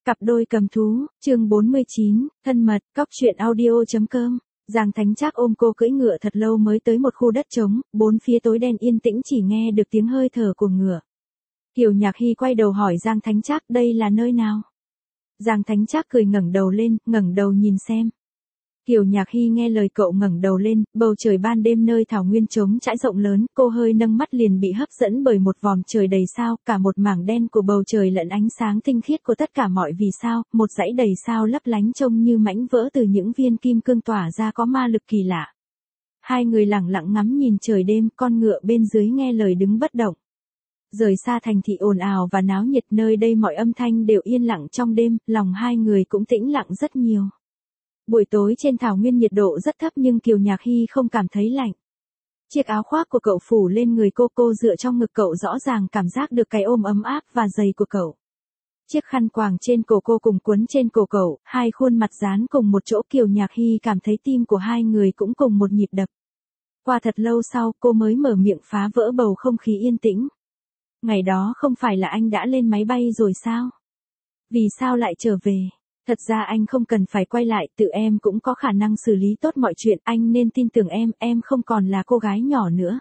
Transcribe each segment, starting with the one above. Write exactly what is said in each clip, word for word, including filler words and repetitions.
Cặp đôi cầm thú, chương bốn mươi chín, thân mật, cóc truyện audio.com. Giang Thánh Trác ôm cô cưỡi ngựa thật lâu mới tới một khu đất trống, bốn phía tối đen yên tĩnh chỉ nghe được tiếng hơi thở của ngựa. Kiều Nhạc Hy quay đầu hỏi Giang Thánh Trác đây là nơi nào? Giang Thánh Trác cười ngẩng đầu lên, ngẩng đầu nhìn xem. Kiều Nhạc Hy nghe lời cậu ngẩng đầu lên, bầu trời ban đêm nơi thảo nguyên trống trải rộng lớn, cô hơi nâng mắt liền bị hấp dẫn bởi một vòm trời đầy sao, cả một mảng đen của bầu trời lẫn ánh sáng tinh khiết của tất cả mọi vì sao, một dãy đầy sao lấp lánh trông như mảnh vỡ từ những viên kim cương tỏa ra có ma lực kỳ lạ. Hai người lặng lặng ngắm nhìn trời đêm, con ngựa bên dưới nghe lời đứng bất động. Rời xa thành thị ồn ào và náo nhiệt, nơi đây mọi âm thanh đều yên lặng trong đêm, lòng hai người cũng tĩnh lặng rất nhiều. Buổi tối trên thảo nguyên nhiệt độ rất thấp nhưng Kiều Nhạc Hy không cảm thấy lạnh. Chiếc áo khoác của cậu phủ lên người cô, cô dựa trong ngực cậu rõ ràng cảm giác được cái ôm ấm áp và dày của cậu. Chiếc khăn quàng trên cổ cô cùng quấn trên cổ cậu, hai khuôn mặt dán cùng một chỗ, Kiều Nhạc Hy cảm thấy tim của hai người cũng cùng một nhịp đập. Qua thật lâu sau cô mới mở miệng phá vỡ bầu không khí yên tĩnh. Ngày đó không phải là anh đã lên máy bay rồi sao? Vì sao lại trở về? Thật ra anh không cần phải quay lại, tự em cũng có khả năng xử lý tốt mọi chuyện, anh nên tin tưởng em, em không còn là cô gái nhỏ nữa.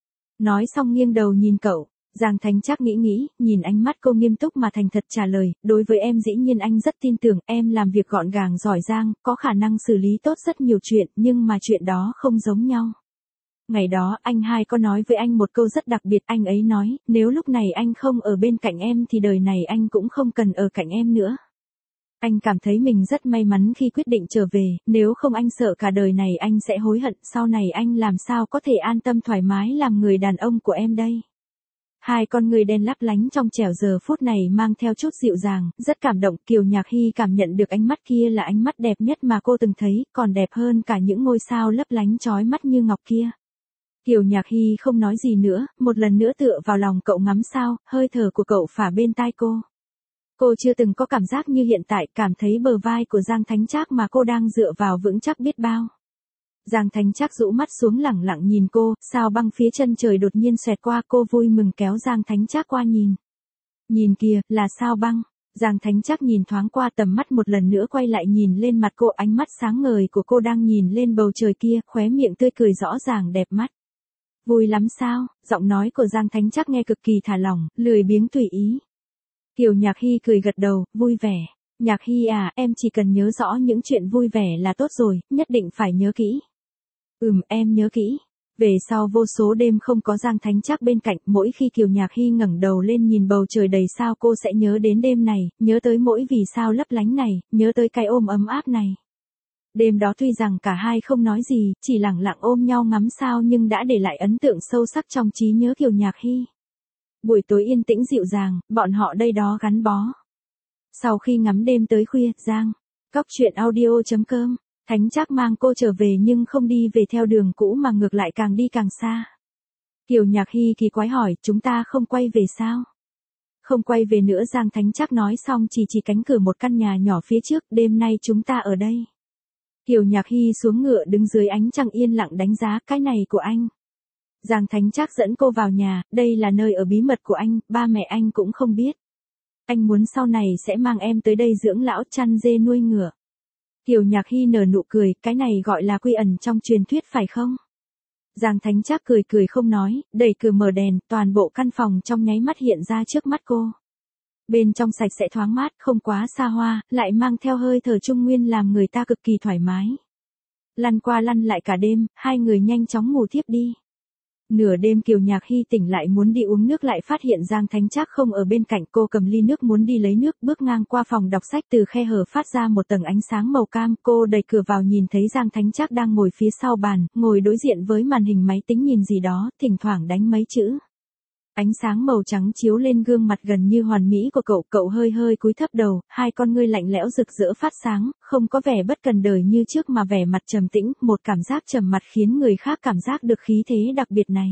Nói xong nghiêng đầu nhìn cậu, Giang Thánh Trác nghĩ nghĩ, nhìn ánh mắt cô nghiêm túc mà thành thật trả lời, đối với em dĩ nhiên anh rất tin tưởng, em làm việc gọn gàng giỏi giang, có khả năng xử lý tốt rất nhiều chuyện, nhưng mà chuyện đó không giống nhau. Ngày đó anh hai có nói với anh một câu rất đặc biệt, anh ấy nói, nếu lúc này anh không ở bên cạnh em thì đời này anh cũng không cần ở cạnh em nữa. Anh cảm thấy mình rất may mắn khi quyết định trở về, nếu không anh sợ cả đời này anh sẽ hối hận, sau này anh làm sao có thể an tâm thoải mái làm người đàn ông của em đây. Hai con người đen lấp lánh trong trẻo giờ phút này mang theo chút dịu dàng, rất cảm động. Kiều Nhạc Hy cảm nhận được ánh mắt kia là ánh mắt đẹp nhất mà cô từng thấy, còn đẹp hơn cả những ngôi sao lấp lánh chói mắt như ngọc kia. Kiều Nhạc Hy không nói gì nữa, một lần nữa tựa vào lòng cậu ngắm sao, hơi thở của cậu phả bên tai cô. Cô chưa từng có cảm giác như hiện tại, cảm thấy bờ vai của Giang Thánh Trác mà cô đang dựa vào vững chắc biết bao. Giang Thánh Trác rũ mắt xuống lẳng lặng nhìn cô, sao băng phía chân trời đột nhiên xoẹt qua, cô vui mừng kéo Giang Thánh Trác qua nhìn. Nhìn kìa, là sao băng. Giang Thánh Trác nhìn thoáng qua tầm mắt một lần nữa quay lại nhìn lên mặt cô, ánh mắt sáng ngời của cô đang nhìn lên bầu trời kia, khóe miệng tươi cười rõ ràng đẹp mắt. Vui lắm sao? Giọng nói của Giang Thánh Trác nghe cực kỳ thả lỏng, lười biếng tùy ý. Kiều Nhạc Hy cười gật đầu, vui vẻ. Nhạc Hy à, em chỉ cần nhớ rõ những chuyện vui vẻ là tốt rồi, nhất định phải nhớ kỹ. Ừm, em nhớ kỹ. Về sau vô số đêm không có Giang Thánh Trác bên cạnh, mỗi khi Kiều Nhạc Hy ngẩng đầu lên nhìn bầu trời đầy sao cô sẽ nhớ đến đêm này, nhớ tới mỗi vì sao lấp lánh này, nhớ tới cái ôm ấm áp này. Đêm đó tuy rằng cả hai không nói gì, chỉ lặng lặng ôm nhau ngắm sao nhưng đã để lại ấn tượng sâu sắc trong trí nhớ Kiều Nhạc Hy. Buổi tối yên tĩnh dịu dàng, bọn họ đây đó gắn bó. Sau khi ngắm đêm tới khuya, Giang, cóc truyện audio.com, Thánh Trác mang cô trở về nhưng không đi về theo đường cũ mà ngược lại càng đi càng xa. Kiều Nhạc Hy kỳ quái hỏi, chúng ta không quay về sao? Không quay về nữa, Giang Thánh Trác nói xong chỉ chỉ cánh cửa một căn nhà nhỏ phía trước, đêm nay chúng ta ở đây. Kiều Nhạc Hy xuống ngựa đứng dưới ánh trăng yên lặng đánh giá, cái này của anh. Giang Thánh Trác dẫn cô vào nhà, đây là nơi ở bí mật của anh, ba mẹ anh cũng không biết. Anh muốn sau này sẽ mang em tới đây dưỡng lão, chăn dê nuôi ngựa. Kiều Nhạc Hy nở nụ cười, cái này gọi là quy ẩn trong truyền thuyết phải không? Giang Thánh Trác cười cười không nói, đẩy cửa mở đèn, toàn bộ căn phòng trong nháy mắt hiện ra trước mắt cô. Bên trong sạch sẽ thoáng mát, không quá xa hoa, lại mang theo hơi thở Trung Nguyên làm người ta cực kỳ thoải mái. Lăn qua lăn lại cả đêm, hai người nhanh chóng ngủ thiếp đi. Nửa đêm Kiều Nhạc Hy tỉnh lại muốn đi uống nước lại phát hiện Giang Thánh Trác không ở bên cạnh, cô cầm ly nước muốn đi lấy nước, bước ngang qua phòng đọc sách, từ khe hở phát ra một tầng ánh sáng màu cam, cô đẩy cửa vào nhìn thấy Giang Thánh Trác đang ngồi phía sau bàn, ngồi đối diện với màn hình máy tính nhìn gì đó, thỉnh thoảng đánh mấy chữ. Ánh sáng màu trắng chiếu lên gương mặt gần như hoàn mỹ của cậu, cậu hơi hơi cúi thấp đầu, hai con ngươi lạnh lẽo rực rỡ phát sáng, không có vẻ bất cần đời như trước mà vẻ mặt trầm tĩnh, một cảm giác trầm mặt khiến người khác cảm giác được khí thế đặc biệt này.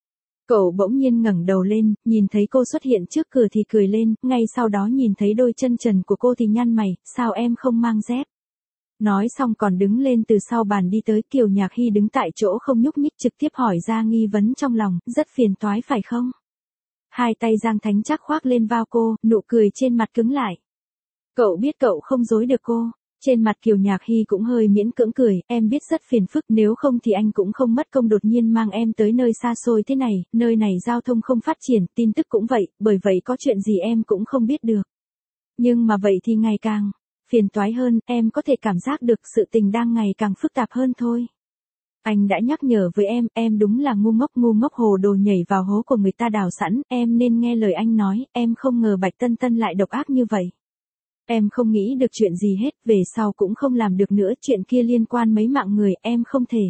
Cậu bỗng nhiên ngẩng đầu lên, nhìn thấy cô xuất hiện trước cửa thì cười lên, ngay sau đó nhìn thấy đôi chân trần của cô thì nhăn mày, sao em không mang dép? Nói xong còn đứng lên từ sau bàn đi tới. Kiều Nhạc Hy đứng tại chỗ không nhúc nhích, trực tiếp hỏi ra nghi vấn trong lòng, rất phiền toái phải không? Hai tay Giang Thánh Trác khoác lên vai cô, nụ cười trên mặt cứng lại. Cậu biết cậu không dối được cô. Trên mặt Kiều Nhạc Hy cũng hơi miễn cưỡng cười, em biết rất phiền phức, nếu không thì anh cũng không mất công đột nhiên mang em tới nơi xa xôi thế này, nơi này giao thông không phát triển, tin tức cũng vậy, bởi vậy có chuyện gì em cũng không biết được. Nhưng mà vậy thì ngày càng phiền toái hơn, em có thể cảm giác được sự tình đang ngày càng phức tạp hơn thôi. Anh đã nhắc nhở với em, em đúng là ngu ngốc ngu ngốc hồ đồ nhảy vào hố của người ta đào sẵn, em nên nghe lời anh nói, em không ngờ Bạch Tân Tân lại độc ác như vậy. Em không nghĩ được chuyện gì hết, về sau cũng không làm được nữa, chuyện kia liên quan mấy mạng người, em không thể.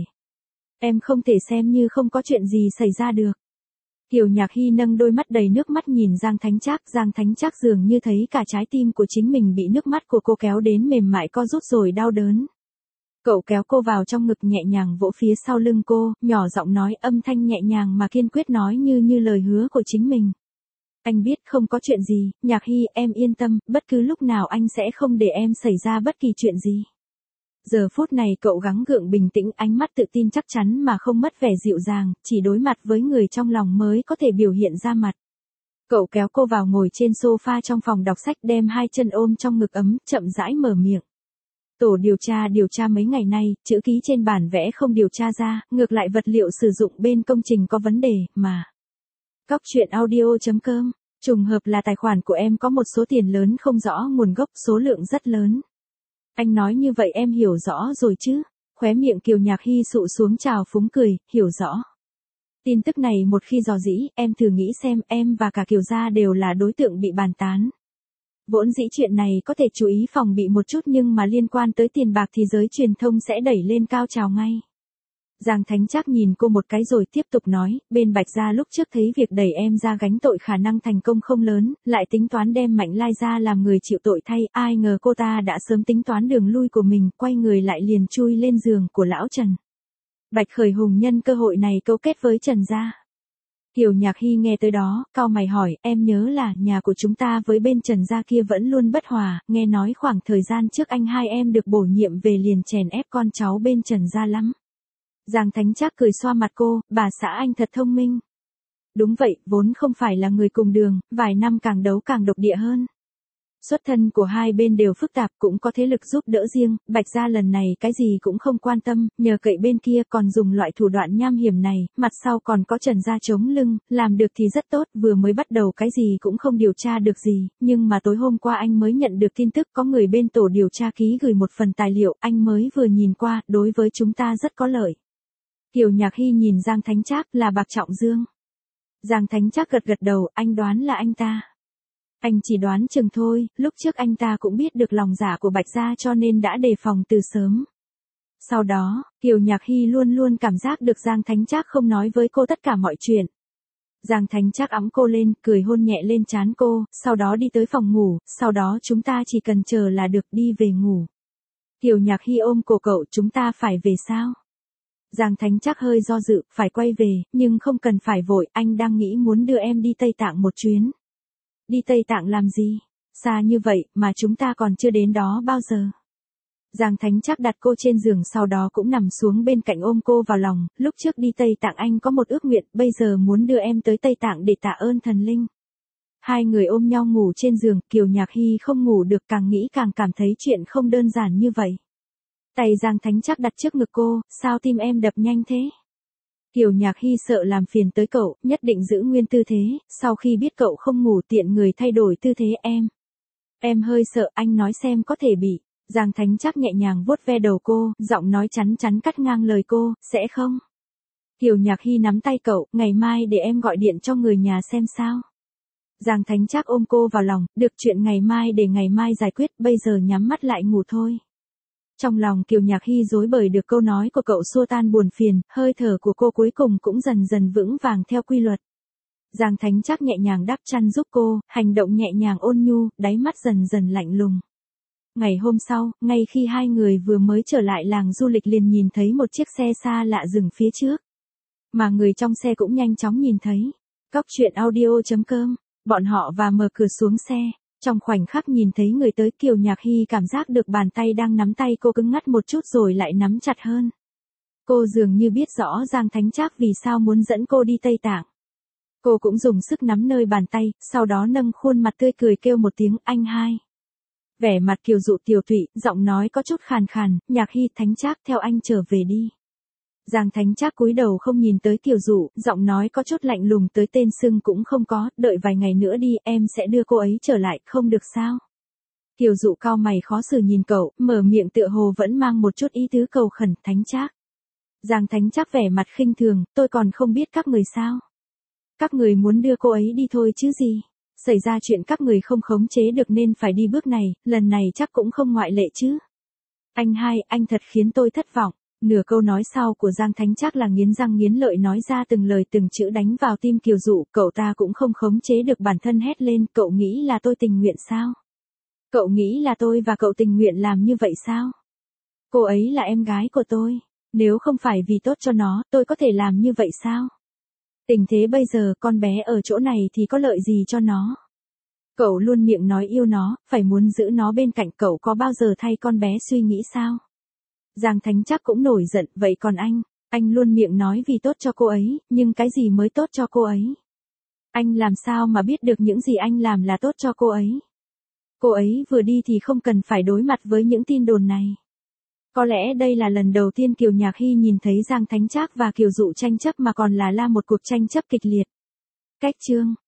Em không thể xem như không có chuyện gì xảy ra được. Kiều Nhạc Hy nâng đôi mắt đầy nước mắt nhìn Giang Thánh Trác, Giang Thánh Trác dường như thấy cả trái tim của chính mình bị nước mắt của cô kéo đến mềm mại co rút rồi đau đớn. Cậu kéo cô vào trong ngực nhẹ nhàng vỗ phía sau lưng cô, nhỏ giọng nói, âm thanh nhẹ nhàng mà kiên quyết nói như như lời hứa của chính mình. Anh biết không có chuyện gì, Nhạc Hy, em yên tâm, bất cứ lúc nào anh sẽ không để em xảy ra bất kỳ chuyện gì. Giờ phút này cậu gắng gượng bình tĩnh, ánh mắt tự tin chắc chắn mà không mất vẻ dịu dàng, chỉ đối mặt với người trong lòng mới có thể biểu hiện ra mặt. Cậu kéo cô vào ngồi trên sofa trong phòng đọc sách, đem hai chân ôm trong ngực ấm, chậm rãi mở miệng. Tổ điều tra điều tra mấy ngày nay, chữ ký trên bản vẽ không điều tra ra, ngược lại vật liệu sử dụng bên công trình có vấn đề, mà. Cóc truyện audio chấm com, trùng hợp là tài khoản của em có một số tiền lớn không rõ nguồn gốc, số lượng rất lớn. Anh nói như vậy em hiểu rõ rồi chứ? Khóe miệng Kiều Nhạc Hy sụ xuống trào phúng cười, hiểu rõ. Tin tức này một khi dò dỉ, em thử nghĩ xem, em và cả Kiều gia đều là đối tượng bị bàn tán. Vốn dĩ chuyện này có thể chú ý phòng bị một chút, nhưng mà liên quan tới tiền bạc thì giới truyền thông sẽ đẩy lên cao trào ngay. Giang Thánh Trác nhìn cô một cái rồi tiếp tục nói, bên Bạch gia lúc trước thấy việc đẩy em ra gánh tội khả năng thành công không lớn, lại tính toán đem Mạnh Lai ra làm người chịu tội thay, ai ngờ cô ta đã sớm tính toán đường lui của mình, quay người lại liền chui lên giường của lão Trần. Bạch Khởi Hùng nhân cơ hội này cấu kết với Trần gia. Kiều Nhạc Hy nghe tới đó, cau mày hỏi, em nhớ là nhà của chúng ta với bên Trần gia kia vẫn luôn bất hòa, nghe nói khoảng thời gian trước anh hai em được bổ nhiệm về liền chèn ép con cháu bên Trần gia lắm. Giang Thánh Trác cười xoa mặt cô, bà xã anh thật thông minh. Đúng vậy, vốn không phải là người cùng đường, vài năm càng đấu càng độc địa hơn. Xuất thân của hai bên đều phức tạp, cũng có thế lực giúp đỡ riêng, Bạch gia lần này cái gì cũng không quan tâm, nhờ cậy bên kia còn dùng loại thủ đoạn nham hiểm này, mặt sau còn có Trần gia chống lưng, làm được thì rất tốt, vừa mới bắt đầu cái gì cũng không điều tra được gì, nhưng mà tối hôm qua anh mới nhận được tin tức có người bên tổ điều tra ký gửi một phần tài liệu, anh mới vừa nhìn qua, đối với chúng ta rất có lợi. Kiều Nhạc Hy nhìn Giang Thánh Trác, là Bạc Trọng Dương. Giang Thánh Trác gật gật đầu, anh đoán là anh ta. Anh chỉ đoán chừng thôi, lúc trước anh ta cũng biết được lòng dạ của Bạch gia cho nên đã đề phòng từ sớm. Sau đó, Kiều Nhạc Hy luôn luôn cảm giác được Giang Thánh Trác không nói với cô tất cả mọi chuyện. Giang Thánh Trác ẵm cô lên, cười hôn nhẹ lên trán cô, sau đó đi tới phòng ngủ, sau đó chúng ta chỉ cần chờ là được, đi về ngủ. Kiều Nhạc Hy ôm cổ cậu, chúng ta phải về sao? Giang Thánh Trác hơi do dự, phải quay về, nhưng không cần phải vội, anh đang nghĩ muốn đưa em đi Tây Tạng một chuyến. Đi Tây Tạng làm gì? Xa như vậy, mà chúng ta còn chưa đến đó bao giờ. Giang Thánh Trác đặt cô trên giường, sau đó cũng nằm xuống bên cạnh ôm cô vào lòng, lúc trước đi Tây Tạng anh có một ước nguyện, bây giờ muốn đưa em tới Tây Tạng để tạ ơn thần linh. Hai người ôm nhau ngủ trên giường, Kiều Nhạc Hy không ngủ được, càng nghĩ càng cảm thấy chuyện không đơn giản như vậy. Tay Giang Thánh Trác đặt trước ngực cô, sao tim em đập nhanh thế? Kiều Nhạc Hy sợ làm phiền tới cậu, nhất định giữ nguyên tư thế, sau khi biết cậu không ngủ tiện người thay đổi tư thế em. Em hơi sợ, anh nói xem có thể bị. Giang Thánh Trác nhẹ nhàng vuốt ve đầu cô, giọng nói chắn chắn cắt ngang lời cô, sẽ không? Kiều Nhạc Hy nắm tay cậu, ngày mai để em gọi điện cho người nhà xem sao. Giang Thánh Trác ôm cô vào lòng, được, chuyện ngày mai để ngày mai giải quyết, bây giờ nhắm mắt lại ngủ thôi. Trong lòng Kiều Nhạc Hy rối bời được câu nói của cậu xua tan buồn phiền, hơi thở của cô cuối cùng cũng dần dần vững vàng theo quy luật. Giang Thánh Trác nhẹ nhàng đắp chăn giúp cô, hành động nhẹ nhàng ôn nhu, đáy mắt dần dần lạnh lùng. Ngày hôm sau, ngay khi hai người vừa mới trở lại làng du lịch liền nhìn thấy một chiếc xe xa lạ dừng phía trước. Mà người trong xe cũng nhanh chóng nhìn thấy. Cóc truyện audio chấm com, bọn họ và mở cửa xuống xe. Trong khoảnh khắc nhìn thấy người tới, Kiều Nhạc Hy cảm giác được bàn tay đang nắm tay cô cứng ngắt một chút rồi lại nắm chặt hơn. Cô dường như biết rõ Giang Thánh Trác vì sao muốn dẫn cô đi Tây Tạng. Cô cũng dùng sức nắm nơi bàn tay, sau đó nâng khuôn mặt tươi cười kêu một tiếng anh hai. Vẻ mặt Kiều Dụ tiều tụy, giọng nói có chút khàn khàn, Nhạc Hy, Thánh Trác theo anh trở về đi. Giang Thánh Trác cúi đầu không nhìn tới Kiều Dụ, giọng nói có chút lạnh lùng, tới tên sưng cũng không có, đợi vài ngày nữa đi, em sẽ đưa cô ấy trở lại, không được sao? Kiều Dụ cau mày khó xử nhìn cậu, mở miệng tựa hồ vẫn mang một chút ý tứ cầu khẩn. Thánh Trác. Giang Thánh Trác vẻ mặt khinh thường, tôi còn không biết các người sao? Các người muốn đưa cô ấy đi thôi chứ gì? Xảy ra chuyện các người không khống chế được nên phải đi bước này, lần này chắc cũng không ngoại lệ chứ. Anh hai, anh thật khiến tôi thất vọng. Nửa câu nói sau của Giang Thánh Trác là nghiến răng nghiến lợi nói ra từng lời từng chữ đánh vào tim Kiều Dụ, cậu ta cũng không khống chế được bản thân hét lên, cậu nghĩ là tôi tình nguyện sao? Cậu nghĩ là tôi và cậu tình nguyện làm như vậy sao? Cô ấy là em gái của tôi, nếu không phải vì tốt cho nó, tôi có thể làm như vậy sao? Tình thế bây giờ con bé ở chỗ này thì có lợi gì cho nó? Cậu luôn miệng nói yêu nó, phải muốn giữ nó bên cạnh, cậu có bao giờ thay con bé suy nghĩ sao? Giang Thánh Trác cũng nổi giận, vậy còn anh, anh luôn miệng nói vì tốt cho cô ấy, nhưng cái gì mới tốt cho cô ấy? Anh làm sao mà biết được những gì anh làm là tốt cho cô ấy? Cô ấy vừa đi thì không cần phải đối mặt với những tin đồn này. Có lẽ đây là lần đầu tiên Kiều Nhạc Hy nhìn thấy Giang Thánh Trác và Kiều Dụ tranh chấp mà còn là la một cuộc tranh chấp kịch liệt. Cách chương